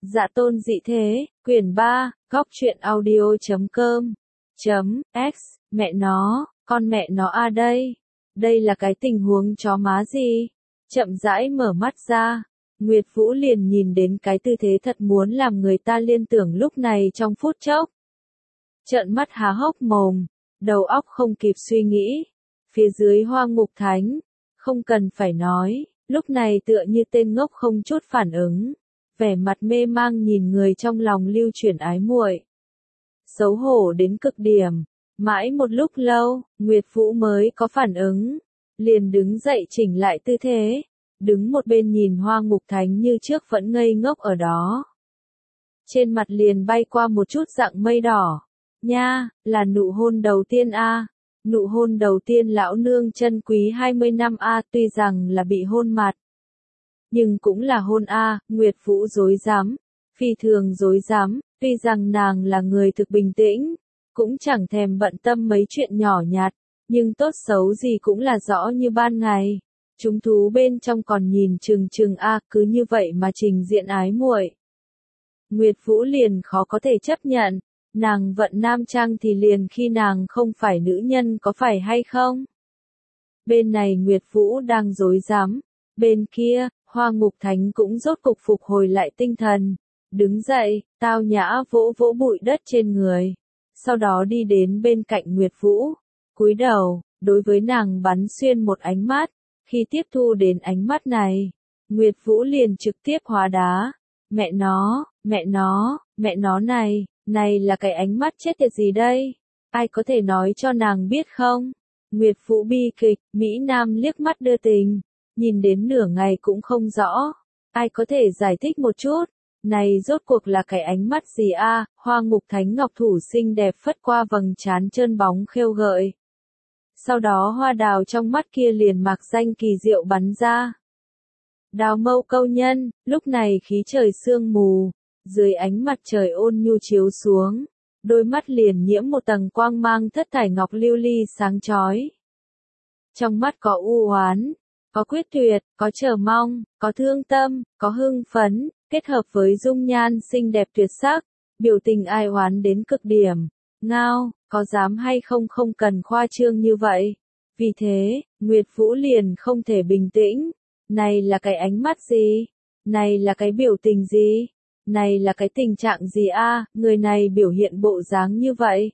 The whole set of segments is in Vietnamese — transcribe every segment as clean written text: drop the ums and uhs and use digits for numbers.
Dạ tôn dị thế, quyển 3, góc truyện audio.com, .x, mẹ nó, con mẹ nó a đây. Đây là cái tình huống chó má gì? Chậm rãi mở mắt ra, Nguyệt Vũ liền nhìn đến cái tư thế thật muốn làm người ta liên tưởng lúc này trong phút chốc. Trợn mắt há hốc mồm, đầu óc không kịp suy nghĩ. Phía dưới Hoa Ngục Thánh, không cần phải nói, lúc này tựa như tên ngốc không chút phản ứng, vẻ mặt mê mang nhìn người trong lòng lưu chuyển ái muội. Xấu hổ đến cực điểm, mãi một lúc lâu, Nguyệt Vũ mới có phản ứng, liền đứng dậy chỉnh lại tư thế, đứng một bên nhìn Hoa Ngục Thánh như trước vẫn ngây ngốc ở đó. Trên mặt liền bay qua một chút dạng mây đỏ. Nha, là nụ hôn đầu tiên a. Nụ hôn đầu tiên lão nương chân quý 20 năm a, tuy rằng là bị hôn mặt, nhưng cũng là hôn a. Nguyệt Vũ rối rắm, phi thường rối rắm, tuy rằng nàng là người thực bình tĩnh, cũng chẳng thèm bận tâm mấy chuyện nhỏ nhặt, nhưng tốt xấu gì cũng là rõ như ban ngày. Chúng thú bên trong còn nhìn chừng chừng a, cứ như vậy mà trình diện ái muội. Nguyệt Vũ liền khó có thể chấp nhận. Nàng vận nam trang thì liền khi nàng không phải nữ nhân có phải hay không? Bên này Nguyệt Vũ đang rối rắm, bên kia, Hoa Ngục Thánh cũng rốt cục phục hồi lại tinh thần, đứng dậy, tao nhã vỗ vỗ bụi đất trên người, sau đó đi đến bên cạnh Nguyệt Vũ, cúi đầu, đối với nàng bắn xuyên một ánh mắt, khi tiếp thu đến ánh mắt này, Nguyệt Vũ liền trực tiếp hóa đá, mẹ nó này. Này là cái ánh mắt chết tiệt gì đây? Ai có thể nói cho nàng biết không? Nguyệt Vũ bi kịch, Mỹ Nam liếc mắt đưa tình, nhìn đến nửa ngày cũng không rõ. Ai có thể giải thích một chút? Này rốt cuộc là cái ánh mắt gì a? Hoa Ngục Thánh ngọc thủ xinh đẹp phất qua vầng trán trơn bóng khêu gợi. Sau đó hoa đào trong mắt kia liền mạc danh kỳ diệu bắn ra. Đào mâu câu nhân, lúc này khí trời sương mù. Dưới ánh mặt trời ôn nhu chiếu xuống, đôi mắt liền nhiễm một tầng quang mang thất thải ngọc lưu ly sáng chói. Trong mắt có u oán, có quyết tuyệt, có chờ mong, có thương tâm, có hưng phấn, kết hợp với dung nhan xinh đẹp tuyệt sắc, biểu tình ai oán đến cực điểm. Ngao, có dám hay không không cần khoa trương như vậy. Vì thế, Nguyệt Vũ liền không thể bình tĩnh. Này là cái ánh mắt gì? Này là cái biểu tình gì? Này là cái tình trạng gì a? Người này biểu hiện bộ dáng như vậy.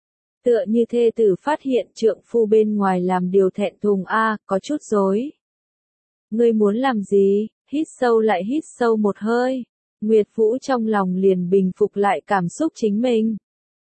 Tựa như thê tử phát hiện trượng phu bên ngoài làm điều thẹn thùng a, có chút rối. Ngươi muốn làm gì? Hít sâu lại hít sâu một hơi. Nguyệt Vũ trong lòng liền bình phục lại cảm xúc chính mình.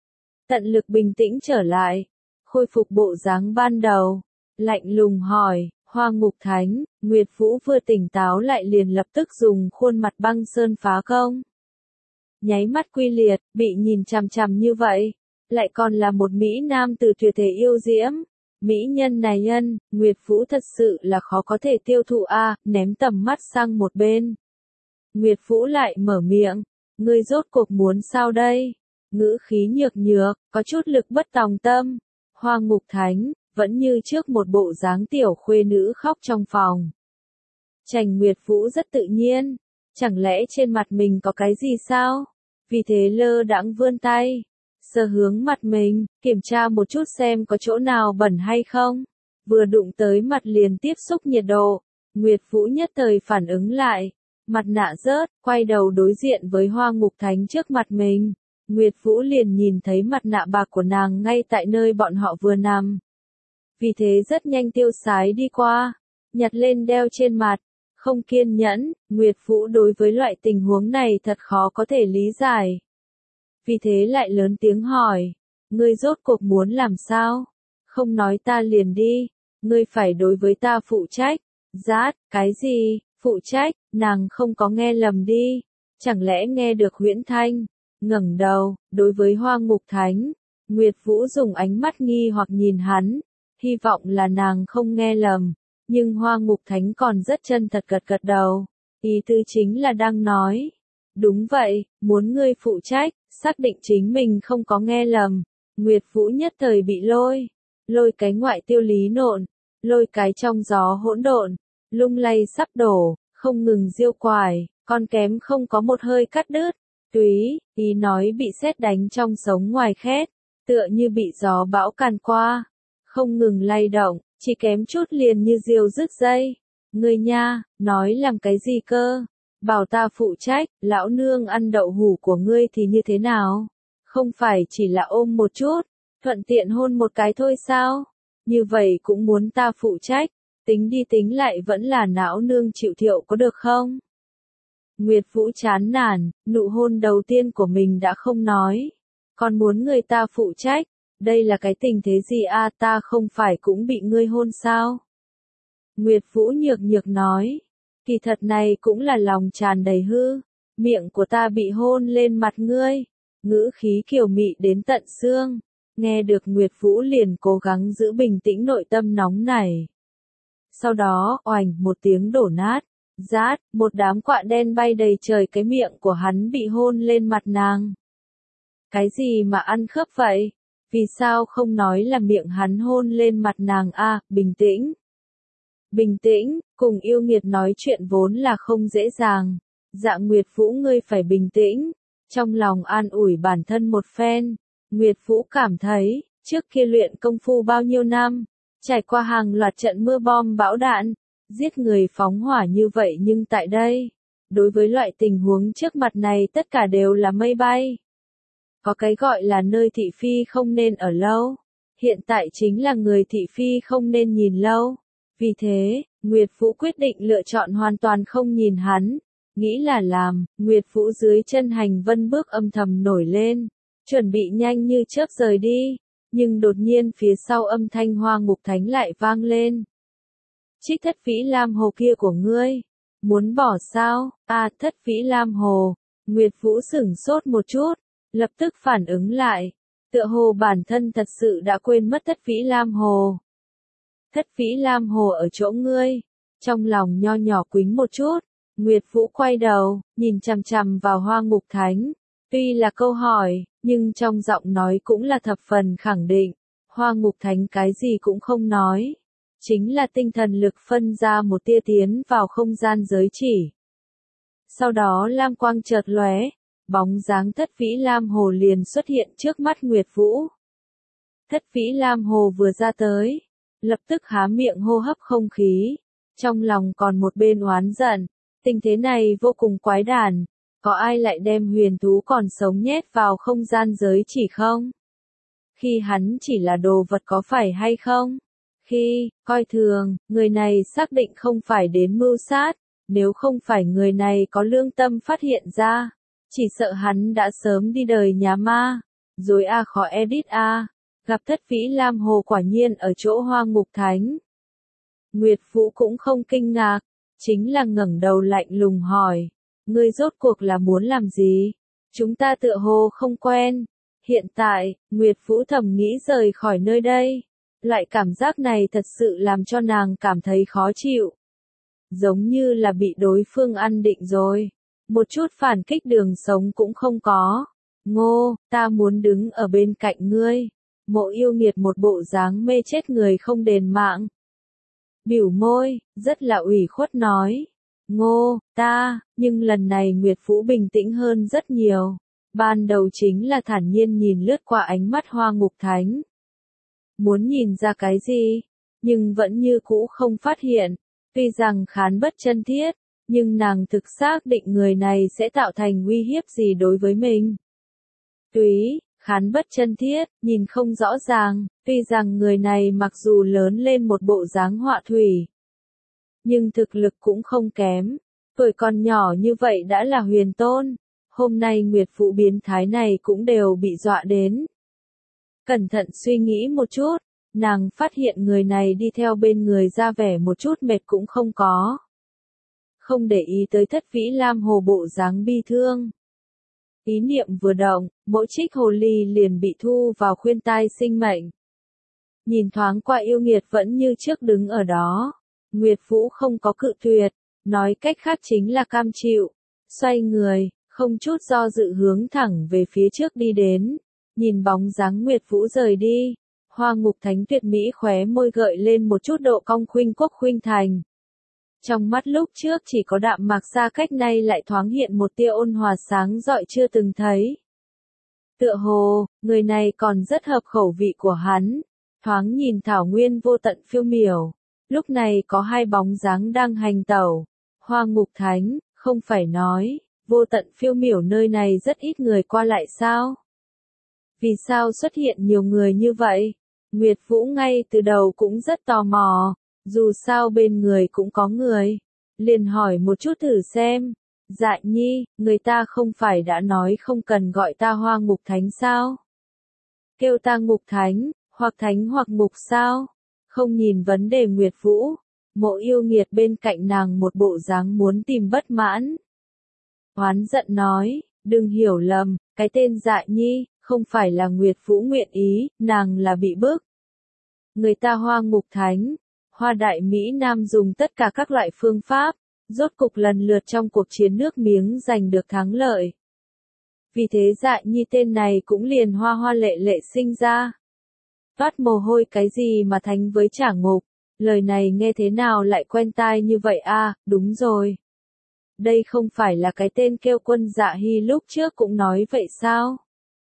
Tận lực bình tĩnh trở lại, khôi phục bộ dáng ban đầu, lạnh lùng hỏi, Hoa Ngục Thánh, Nguyệt Vũ vừa tỉnh táo lại liền lập tức dùng khuôn mặt băng sơn phá công. Nháy mắt quy liệt, bị nhìn chằm chằm như vậy, lại còn là một Mỹ Nam từ tuyệt thể yêu diễm. Mỹ nhân này Nguyệt Vũ thật sự là khó có thể tiêu thụ a, ném tầm mắt sang một bên. Nguyệt Vũ lại mở miệng, ngươi rốt cuộc muốn sao đây? Ngữ khí nhược nhược, có chút lực bất tòng tâm. Hoa Ngục Thánh, vẫn như trước một bộ dáng tiểu khuê nữ khóc trong phòng. Trành Nguyệt Vũ rất tự nhiên. Chẳng lẽ trên mặt mình có cái gì sao? Vì thế lơ đãng vươn tay, sờ hướng mặt mình, kiểm tra một chút xem có chỗ nào bẩn hay không. Vừa đụng tới mặt liền tiếp xúc nhiệt độ, Nguyệt Vũ nhất thời phản ứng lại, mặt nạ rớt, quay đầu đối diện với Hoa Ngục Thánh trước mặt mình. Nguyệt Vũ liền nhìn thấy mặt nạ bạc của nàng ngay tại nơi bọn họ vừa nằm. Vì thế rất nhanh tiêu sái đi qua, nhặt lên đeo trên mặt. Không kiên nhẫn, Nguyệt Vũ đối với loại tình huống này thật khó có thể lý giải. Vì thế lại lớn tiếng hỏi, ngươi rốt cuộc muốn làm sao? Không nói ta liền đi, ngươi phải đối với ta phụ trách. Rát, cái gì, phụ trách, nàng không có nghe lầm đi, chẳng lẽ nghe được huyễn thanh? Ngẩng đầu, đối với Hoa Ngục Thánh, Nguyệt Vũ dùng ánh mắt nghi hoặc nhìn hắn, hy vọng là nàng không nghe lầm. Nhưng Hoa Ngục Thánh còn rất chân thật gật gật đầu, ý tứ chính là đang nói. Đúng vậy, muốn ngươi phụ trách, xác định chính mình không có nghe lầm. Nguyệt Vũ nhất thời bị lôi cái ngoại tiêu lý nộn, lôi cái trong gió hỗn độn, lung lay sắp đổ, không ngừng diêu quải, Còn kém không có một hơi cắt đứt. Túy, ý nói bị sét đánh trong sống ngoài khét, tựa như bị gió bão càn qua, không ngừng lay động, chỉ kém chút liền như diều đứt dây. Ngươi nha, nói làm cái gì cơ? Bảo ta phụ trách, lão nương ăn đậu hủ của ngươi thì như thế nào? Không phải chỉ là ôm một chút, thuận tiện hôn một cái thôi sao? Như vậy cũng muốn ta phụ trách, tính đi tính lại vẫn là não nương chịu thiệu có được không? Nguyệt Vũ chán nản, nụ hôn đầu tiên của mình đã không nói, còn muốn người ta phụ trách, đây là cái tình thế gì a, ta không phải cũng bị ngươi hôn sao? Nguyệt Vũ nhược nhược nói, kỳ thật này cũng là lòng tràn đầy hư, miệng của ta bị hôn lên mặt ngươi, ngữ khí kiều mị đến tận xương, nghe được Nguyệt Vũ liền cố gắng giữ bình tĩnh nội tâm nóng nảy. Sau đó, oành một tiếng đổ nát, rát, một đám quạ đen bay đầy trời, cái miệng của hắn bị hôn lên mặt nàng. Cái gì mà ăn khớp vậy? Vì sao không nói là miệng hắn hôn lên mặt nàng a? Bình tĩnh. Bình tĩnh, cùng yêu nghiệt nói chuyện vốn là không dễ dàng. Dạ Nguyệt Vũ ngươi phải bình tĩnh. Trong lòng an ủi bản thân một phen, Nguyệt Vũ cảm thấy, trước kia luyện công phu bao nhiêu năm, trải qua hàng loạt trận mưa bom bão đạn, giết người phóng hỏa như vậy nhưng tại đây, đối với loại tình huống trước mặt này tất cả đều là mây bay. Có cái gọi là nơi thị phi không nên ở lâu, hiện tại chính là người thị phi không nên nhìn lâu. Vì thế, Nguyệt Vũ quyết định lựa chọn hoàn toàn không nhìn hắn, nghĩ là làm, Nguyệt Vũ dưới chân hành vân bước âm thầm nổi lên, chuẩn bị nhanh như chớp rời đi, nhưng đột nhiên phía sau âm thanh Hoa Ngục Thánh lại vang lên. Trích Thất Vĩ Lam Hồ kia của ngươi, muốn bỏ sao? À, Thất Vĩ Lam Hồ. Nguyệt Vũ sửng sốt một chút, lập tức phản ứng lại, tựa hồ bản thân thật sự đã quên mất Thất Vĩ Lam Hồ. Thất Vĩ Lam Hồ ở chỗ ngươi, trong lòng nho nhỏ quính một chút, Nguyệt Vũ quay đầu, nhìn chằm chằm vào Hoa Ngục Thánh, tuy là câu hỏi, nhưng trong giọng nói cũng là thập phần khẳng định, Hoa Ngục Thánh cái gì cũng không nói. Chính là tinh thần lực phân ra một tia tiến vào không gian giới chỉ. Sau đó lam quang chợt lóe, bóng dáng Thất Vĩ Lam Hồ liền xuất hiện trước mắt Nguyệt Vũ. Thất Vĩ Lam Hồ vừa ra tới, lập tức há miệng hô hấp không khí, trong lòng còn một bên oán giận, tình thế này vô cùng quái đản, có ai lại đem huyền thú còn sống nhét vào không gian giới chỉ không? Khi hắn chỉ là đồ vật có phải hay không? Khi, coi thường, người này xác định không phải đến mưu sát, nếu không phải người này có lương tâm phát hiện ra, chỉ sợ hắn đã sớm đi đời nhà ma, rồi khó edit gặp Thất Vĩ Lam Hồ quả nhiên ở chỗ Hoa Ngục Thánh. Nguyệt Vũ cũng không kinh ngạc, chính là ngẩng đầu lạnh lùng hỏi, ngươi rốt cuộc là muốn làm gì? Chúng ta tựa hồ không quen. Hiện tại, Nguyệt Vũ thầm nghĩ rời khỏi nơi đây. Loại cảm giác này thật sự làm cho nàng cảm thấy khó chịu. Giống như là bị đối phương ăn định rồi. Một chút phản kích đường sống cũng không có. Ngô, ta muốn đứng ở bên cạnh ngươi. Mộ yêu nghiệt một bộ dáng mê chết người không đền mạng. Bĩu môi, rất là ủy khuất nói. Ngô, nhưng lần này Nguyệt Vũ bình tĩnh hơn rất nhiều. Ban đầu chính là thản nhiên nhìn lướt qua ánh mắt Hoa Ngục Thánh. Muốn nhìn ra cái gì, nhưng vẫn như cũ không phát hiện. Tuy rằng khán bất chân thiết, nhưng nàng thực xác định người này sẽ tạo thành uy hiếp gì đối với mình. Túy, khán bất chân thiết, nhìn không rõ ràng, tuy rằng người này mặc dù lớn lên một bộ dáng họa thủy, nhưng thực lực cũng không kém, tuổi còn nhỏ như vậy đã là huyền tôn, hôm nay Nguyệt Vũ biến thái này cũng đều bị dọa đến. Cẩn thận suy nghĩ một chút, nàng phát hiện người này đi theo bên người ra vẻ một chút mệt cũng không có. Không để ý tới Thất Vĩ Lam Hồ bộ dáng bi thương. Ý niệm vừa động, mỗi trích hồ ly liền bị thu vào khuyên tai sinh mệnh. Nhìn thoáng qua yêu nghiệt vẫn như trước đứng ở đó. Nguyệt Vũ không có cự tuyệt, nói cách khác chính là cam chịu. Xoay người, không chút do dự hướng thẳng về phía trước đi đến. Nhìn bóng dáng Nguyệt Vũ rời đi. Hoa Ngục Thánh tuyệt mỹ khóe môi gợi lên một chút độ cong khuynh quốc khuynh thành. Trong mắt lúc trước chỉ có đạm mạc xa cách nay lại thoáng hiện một tia ôn hòa sáng rọi chưa từng thấy. Tựa hồ, người này còn rất hợp khẩu vị của hắn. Thoáng nhìn thảo nguyên vô tận phiêu miểu. Lúc này có hai bóng dáng đang hành tẩu. Hoa Ngục Thánh, không phải nói, vô tận phiêu miểu nơi này rất ít người qua lại sao? Vì sao xuất hiện nhiều người như vậy? Nguyệt Vũ ngay từ đầu cũng rất tò mò, dù sao bên người cũng có người. Liền hỏi một chút thử xem. Dạ Nhi, người ta không phải đã nói không cần gọi ta Hoa Ngục Thánh sao? Kêu ta Ngục Thánh, hoặc Thánh hoặc Ngục sao? Không nhìn vấn đề Nguyệt Vũ, Mộ Yêu Nghiệt bên cạnh nàng một bộ dáng muốn tìm bất mãn. Oán giận nói, đừng hiểu lầm, cái tên Dạ Nhi, không phải là Nguyệt Vũ nguyện ý, nàng là bị bức. Người ta Hoa Ngục Thánh, Hoa Đại Mỹ Nam dùng tất cả các loại phương pháp, rốt cục lần lượt trong cuộc chiến nước miếng giành được thắng lợi. Vì thế Dạ Nhi tên này cũng liền hoa hoa lệ lệ sinh ra. Toát mồ hôi cái gì mà thánh với trả ngục, lời này nghe thế nào lại quen tai như vậy à, đúng rồi. Đây không phải là cái tên kêu Quân Dạ Hy lúc trước cũng nói vậy sao?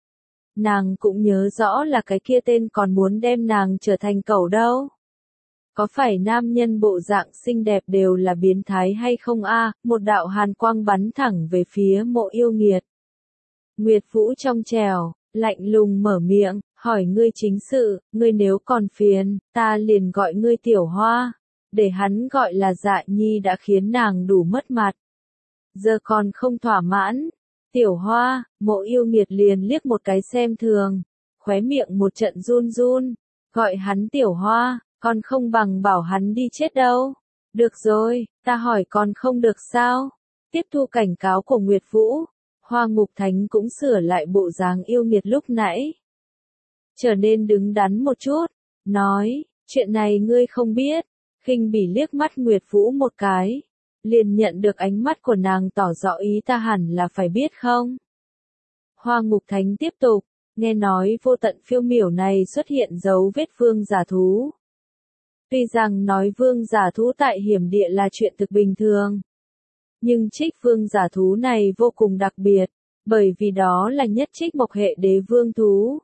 Nàng cũng nhớ rõ là cái kia tên còn muốn đem nàng trở thành cẩu đâu. Có phải nam nhân bộ dạng xinh đẹp đều là biến thái hay không a? Một đạo hàn quang bắn thẳng về phía Mộ Yêu Nghiệt. Nguyệt Vũ trong trèo, lạnh lùng mở miệng, hỏi ngươi chính sự, ngươi nếu còn phiền, ta liền gọi ngươi Tiểu Hoa. Để hắn gọi là Dạ Nhi đã khiến nàng đủ mất mặt. Giờ còn không thỏa mãn. Tiểu Hoa, Mộ Yêu Nghiệt liền liếc một cái xem thường, khóe miệng một trận run run, gọi hắn Tiểu Hoa, còn không bằng bảo hắn đi chết đâu. Được rồi, ta hỏi còn không được sao? Tiếp thu cảnh cáo của Nguyệt Vũ, Hoa Ngục Thánh cũng sửa lại bộ dáng yêu nghiệt lúc nãy. Trở nên đứng đắn một chút, nói, chuyện này ngươi không biết, khinh bỉ liếc mắt Nguyệt Vũ một cái. Liền nhận được ánh mắt của nàng tỏ rõ ý ta hẳn là phải biết không? Hoa Ngục Thánh tiếp tục, nghe nói vô tận phiêu miểu này xuất hiện dấu vết vương giả thú. Tuy rằng nói vương giả thú tại hiểm địa là chuyện thực bình thường. Nhưng trích vương giả thú này vô cùng đặc biệt, bởi vì đó là nhất trích mộc hệ đế vương thú.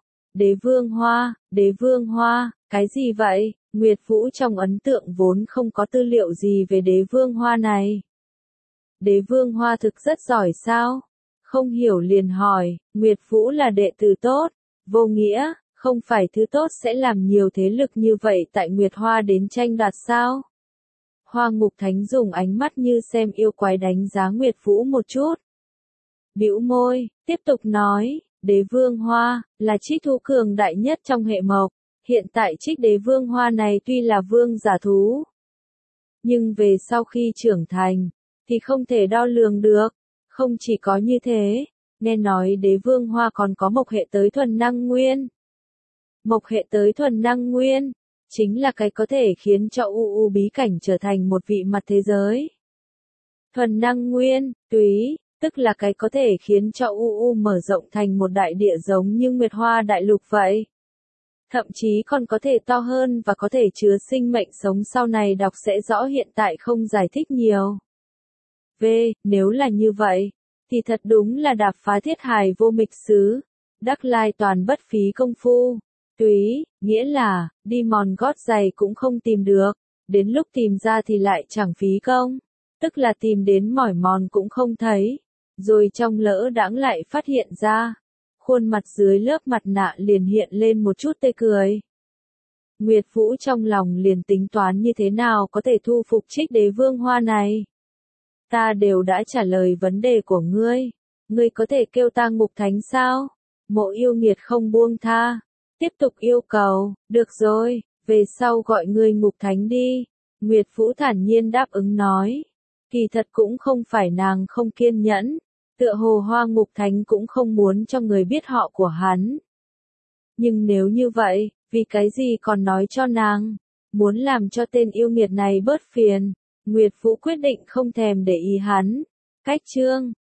Đế vương hoa, cái gì vậy? Nguyệt Vũ trong ấn tượng vốn không có tư liệu gì về đế vương hoa này. Đế vương hoa thực rất giỏi sao? Không hiểu liền hỏi, Nguyệt Vũ là đệ tử tốt, vô nghĩa, không phải thứ tốt sẽ làm nhiều thế lực như vậy tại Nguyệt Hoa đến tranh đoạt sao? Hoa Ngục Thánh dùng ánh mắt như xem yêu quái đánh giá Nguyệt Vũ một chút. Bĩu môi, tiếp tục nói, đế vương hoa, là trích thú cường đại nhất trong hệ mộc. Hiện tại trích đế vương hoa này tuy là vương giả thú, nhưng về sau khi trưởng thành, thì không thể đo lường được. Không chỉ có như thế, nghe nói đế vương hoa còn có mộc hệ tới thuần năng nguyên. Mộc hệ tới thuần năng nguyên, chính là cái có thể khiến cho UU bí cảnh trở thành một vị mặt thế giới. Thuần năng nguyên, túy, tức là cái có thể khiến cho UU mở rộng thành một đại địa giống như Nguyệt Hoa đại lục vậy. Thậm chí còn có thể to hơn và có thể chứa sinh mệnh sống sau này đọc sẽ rõ hiện tại không giải thích nhiều. Nếu là như vậy, thì thật đúng là đạp phá thiết hài vô mịch xứ, đắc lai toàn bất phí công phu. Túy, nghĩa là, đi mòn gót giày cũng không tìm được, đến lúc tìm ra thì lại chẳng phí công, tức là tìm đến mỏi mòn cũng không thấy, rồi trong lỡ đãng lại phát hiện ra. Khuôn mặt dưới lớp mặt nạ liền hiện lên một chút tê cười. Nguyệt Vũ trong lòng liền tính toán như thế nào có thể thu phục trích đế vương hoa này. Ta đều đã trả lời vấn đề của ngươi. Ngươi có thể kêu ta Ngục Thánh sao? Mộ Yêu Nghiệt không buông tha. Tiếp tục yêu cầu, được rồi, về sau gọi ngươi Ngục Thánh đi. Nguyệt Vũ thản nhiên đáp ứng nói. Kỳ thật cũng không phải nàng không kiên nhẫn. Tựa hồ Hoa Ngục Thánh cũng không muốn cho người biết họ của hắn. Nhưng nếu như vậy, vì cái gì còn nói cho nàng? Muốn làm cho tên yêu nghiệt này bớt phiền. Nguyệt Vũ quyết định không thèm để ý hắn. Cách chương